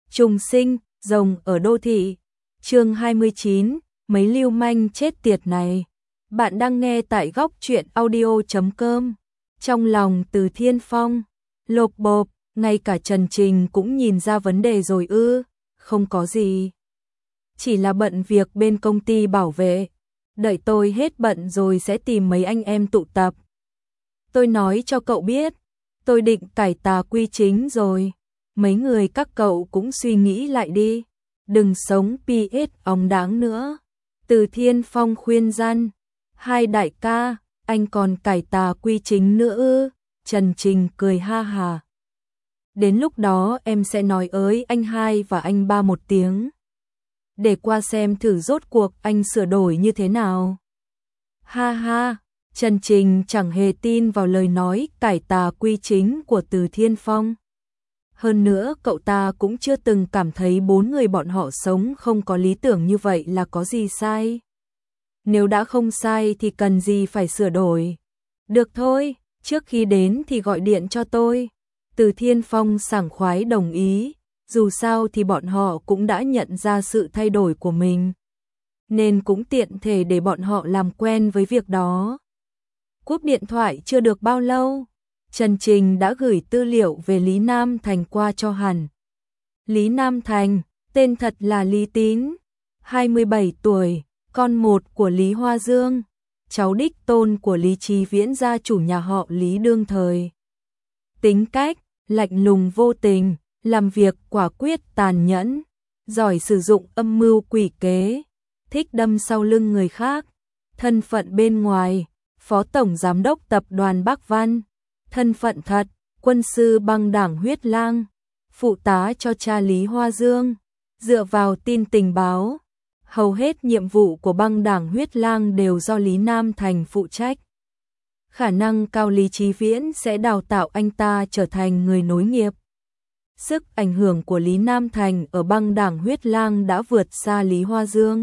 Trùng sinh, rồng ở đô thị. Chương 29, mấy lưu manh chết tiệt này. Bạn đang nghe tại góc truyện audio.com. Trong lòng Từ Thiên Phong lộp bộp, ngay cả Trần Trình cũng nhìn ra vấn đề rồi ư? Không có gì. Chỉ là bận việc bên công ty bảo vệ. Đợi tôi hết bận rồi sẽ tìm mấy anh em tụ tập. Tôi nói cho cậu biết, tôi định cải tà quy chính rồi. Mấy người các cậu cũng suy nghĩ lại đi. Đừng sống PS óng đáng nữa. Từ Thiên Phong khuyên răn. Hai đại ca, anh còn cải tà quy chính nữa ư? Trần Trình cười ha hà. Đến lúc đó em sẽ nói ới anh hai và anh ba một tiếng. Để qua xem thử rốt cuộc anh sửa đổi như thế nào. Ha ha, Trần Trình chẳng hề tin vào lời nói cải tà quy chính của Từ Thiên Phong. Hơn nữa cậu ta cũng chưa từng cảm thấy bốn người bọn họ sống không có lý tưởng như vậy là có gì sai. Nếu đã không sai thì cần gì phải sửa đổi. Được thôi, trước khi đến thì gọi điện cho tôi. Từ Thiên Phong sảng khoái đồng ý, dù sao thì bọn họ cũng đã nhận ra sự thay đổi của mình. Nên cũng tiện thể để bọn họ làm quen với việc đó. Cúp điện thoại chưa được bao lâu, Trần Trình đã gửi tư liệu về Lý Nam Thành qua cho hắn. Lý Nam Thành, tên thật là Lý Tín, 27 tuổi, con một của Lý Hoa Dương, cháu đích tôn của Lý Chí Viễn gia chủ nhà họ Lý đương thời. Tính cách, lạnh lùng vô tình, làm việc quả quyết tàn nhẫn, giỏi sử dụng âm mưu quỷ kế, thích đâm sau lưng người khác. Thân phận bên ngoài, Phó Tổng Giám đốc Tập đoàn Bắc Văn. Thân phận thật, quân sư băng đảng Huyết Lang, phụ tá cho cha Lý Hoa Dương. Dựa vào tin tình báo, hầu hết nhiệm vụ của băng đảng Huyết Lang đều do Lý Nam Thành phụ trách. Khả năng cao Lý Chí Viễn sẽ đào tạo anh ta trở thành người nối nghiệp. Sức ảnh hưởng của Lý Nam Thành ở băng đảng Huyết Lang đã vượt xa Lý Hoa Dương.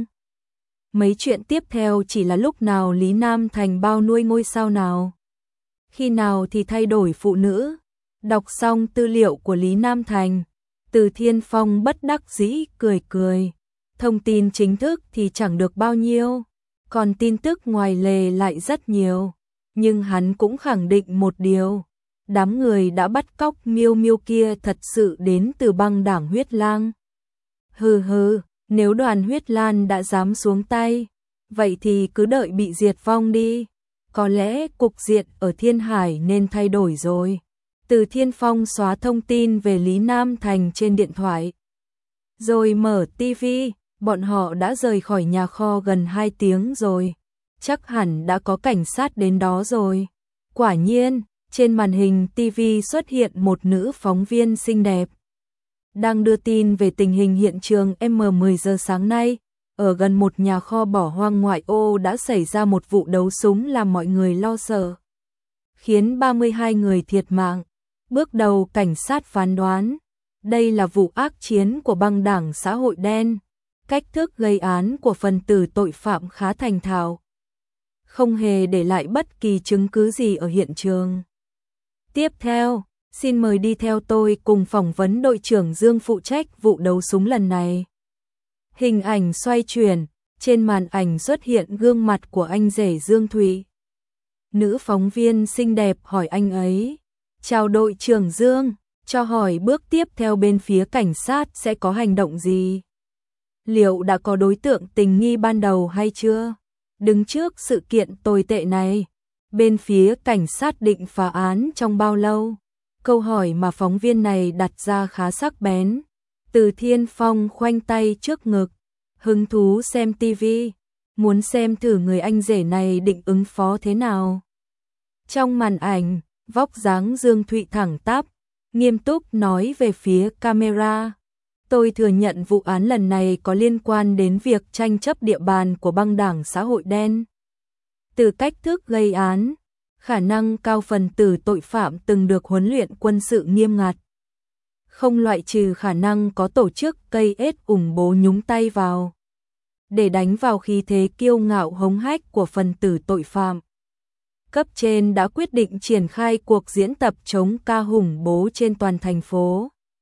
Mấy chuyện tiếp theo chỉ là lúc nào Lý Nam Thành bao nuôi ngôi sao nào, khi nào thì thay đổi phụ nữ. Đọc xong tư liệu của Lý Nam Thành, Từ Thiên Phong bất đắc dĩ cười cười. Thông tin chính thức thì chẳng được bao nhiêu, còn tin tức ngoài lề lại rất nhiều. Nhưng hắn cũng khẳng định một điều, đám người đã bắt cóc Miêu Miêu kia thật sự đến từ băng đảng Huyết Lang. Hừ hừ, nếu đoàn Huyết Lan đã dám xuống tay, vậy thì cứ đợi bị diệt vong đi. Có lẽ cục diện ở Thiên Hải nên thay đổi rồi. Từ Thiên Phong xóa thông tin về Lý Nam Thành trên điện thoại. Rồi mở tivi, bọn họ đã rời khỏi nhà kho gần 2 tiếng rồi. Chắc hẳn đã có cảnh sát đến đó rồi. Quả nhiên, trên màn hình tivi xuất hiện một nữ phóng viên xinh đẹp. Đang đưa tin về tình hình hiện trường M10 giờ sáng nay. Ở gần một nhà kho bỏ hoang ngoại ô đã xảy ra một vụ đấu súng làm mọi người lo sợ, khiến 32 người thiệt mạng. Bước đầu cảnh sát phán đoán, đây là vụ ác chiến của băng đảng xã hội đen. Cách thức gây án của phần tử tội phạm khá thành thạo, không hề để lại bất kỳ chứng cứ gì ở hiện trường. Tiếp theo, xin mời đi theo tôi cùng phỏng vấn đội trưởng Dương phụ trách vụ đấu súng lần này. Hình ảnh xoay chuyển, trên màn ảnh xuất hiện gương mặt của anh rể Dương Thụy. Nữ phóng viên xinh đẹp hỏi anh ấy, chào đội trưởng Dương, cho hỏi bước tiếp theo bên phía cảnh sát sẽ có hành động gì? Liệu đã có đối tượng tình nghi ban đầu hay chưa? Đứng trước sự kiện tồi tệ này, bên phía cảnh sát định phá án trong bao lâu? Câu hỏi mà phóng viên này đặt ra khá sắc bén. Từ Thiên Phong khoanh tay trước ngực, hứng thú xem tivi, muốn xem thử người anh rể này định ứng phó thế nào. Trong màn ảnh, vóc dáng Dương Thụy thẳng tắp, nghiêm túc nói về phía camera. Tôi thừa nhận vụ án lần này có liên quan đến việc tranh chấp địa bàn của băng đảng xã hội đen. Từ cách thức gây án, khả năng cao phần tử tội phạm từng được huấn luyện quân sự nghiêm ngặt. Không loại trừ khả năng có tổ chức cây ết ủng bố nhúng tay vào, để đánh vào khí thế kiêu ngạo hống hách của phần tử tội phạm. Cấp trên đã quyết định triển khai cuộc diễn tập chống ca khủng bố trên toàn thành phố.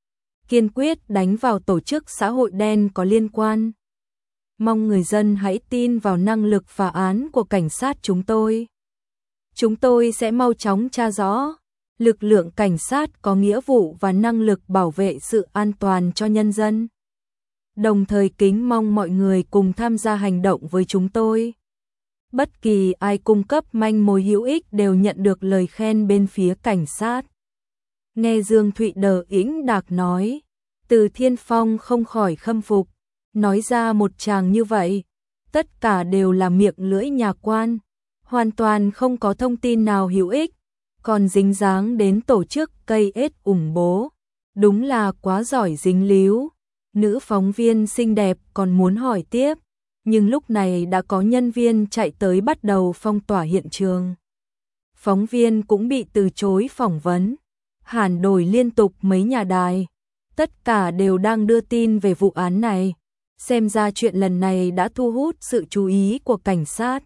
kiên quyết đánh vào tổ chức xã hội đen có liên quan. Mong người dân hãy tin vào năng lực phá án của cảnh sát chúng tôi. Chúng tôi sẽ mau chóng tra rõ. Lực lượng cảnh sát có nghĩa vụ và năng lực bảo vệ sự an toàn cho nhân dân. Đồng thời kính mong mọi người cùng tham gia hành động với chúng tôi. Bất kỳ ai cung cấp manh mối hữu ích đều nhận được lời khen bên phía cảnh sát. Nghe Dương Thụy đờ ĩnh đạc nói, Từ Thiên Phong không khỏi khâm phục, nói ra một tràng như vậy, tất cả đều là miệng lưỡi nhà quan, hoàn toàn không có thông tin nào hữu ích, còn dính dáng đến tổ chức cây ết ủng bố, đúng là quá giỏi dính líu. Nữ phóng viên xinh đẹp còn muốn hỏi tiếp, nhưng lúc này đã có nhân viên chạy tới bắt đầu phong tỏa hiện trường. Phóng viên cũng bị từ chối phỏng vấn, hàn đổi liên tục mấy nhà đài, tất cả đều đang đưa tin về vụ án này, xem ra chuyện lần này đã thu hút sự chú ý của cảnh sát.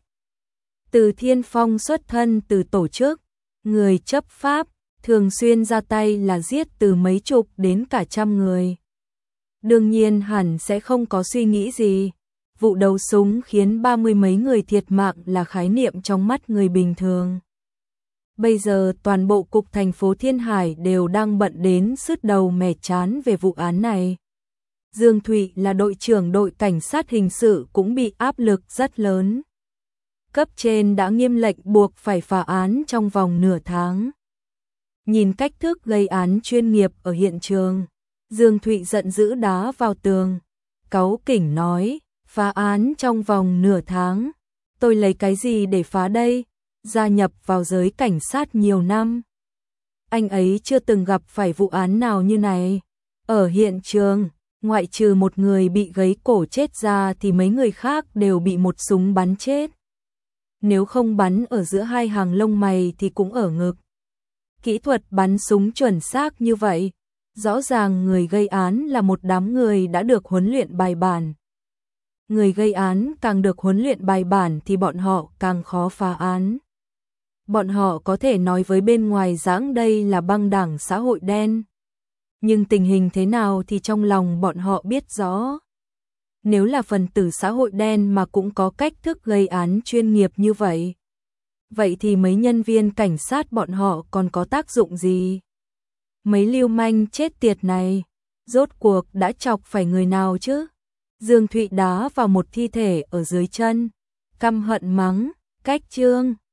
Từ Thiên Phong xuất thân từ tổ chức, người chấp pháp, thường xuyên ra tay là giết từ mấy chục đến cả trăm người. Đương nhiên hẳn sẽ không có suy nghĩ gì. Vụ đấu súng khiến 30 mấy người thiệt mạng là khái niệm trong mắt người bình thường. Bây giờ toàn bộ cục thành phố Thiên Hải đều đang bận đến sứt đầu mẻ trán về vụ án này. Dương Thụy là đội trưởng đội cảnh sát hình sự cũng bị áp lực rất lớn. Cấp trên đã nghiêm lệnh buộc phải phá án trong vòng nửa tháng. Nhìn cách thức gây án chuyên nghiệp ở hiện trường, Dương Thụy giận dữ đá vào tường, cáu kỉnh nói, phá án trong vòng nửa tháng, tôi lấy cái gì để phá đây, gia nhập vào giới cảnh sát nhiều năm. Anh ấy chưa từng gặp phải vụ án nào như này. Ở hiện trường, ngoại trừ một người bị gấy cổ chết ra thì mấy người khác đều bị một súng bắn chết. Nếu không bắn ở giữa hai hàng lông mày thì cũng ở ngực. Kỹ thuật bắn súng chuẩn xác như vậy, rõ ràng người gây án là một đám người đã được huấn luyện bài bản. Người gây án càng được huấn luyện bài bản thì bọn họ càng khó phá án. Bọn họ có thể nói với bên ngoài rằng đây là băng đảng xã hội đen. Nhưng tình hình thế nào thì trong lòng bọn họ biết rõ. Nếu là phần tử xã hội đen mà cũng có cách thức gây án chuyên nghiệp như vậy, vậy thì mấy nhân viên cảnh sát bọn họ còn có tác dụng gì? Mấy lưu manh chết tiệt này, rốt cuộc đã chọc phải người nào chứ? Dương Thụy đá vào một thi thể ở dưới chân, căm hận mắng, cách trương.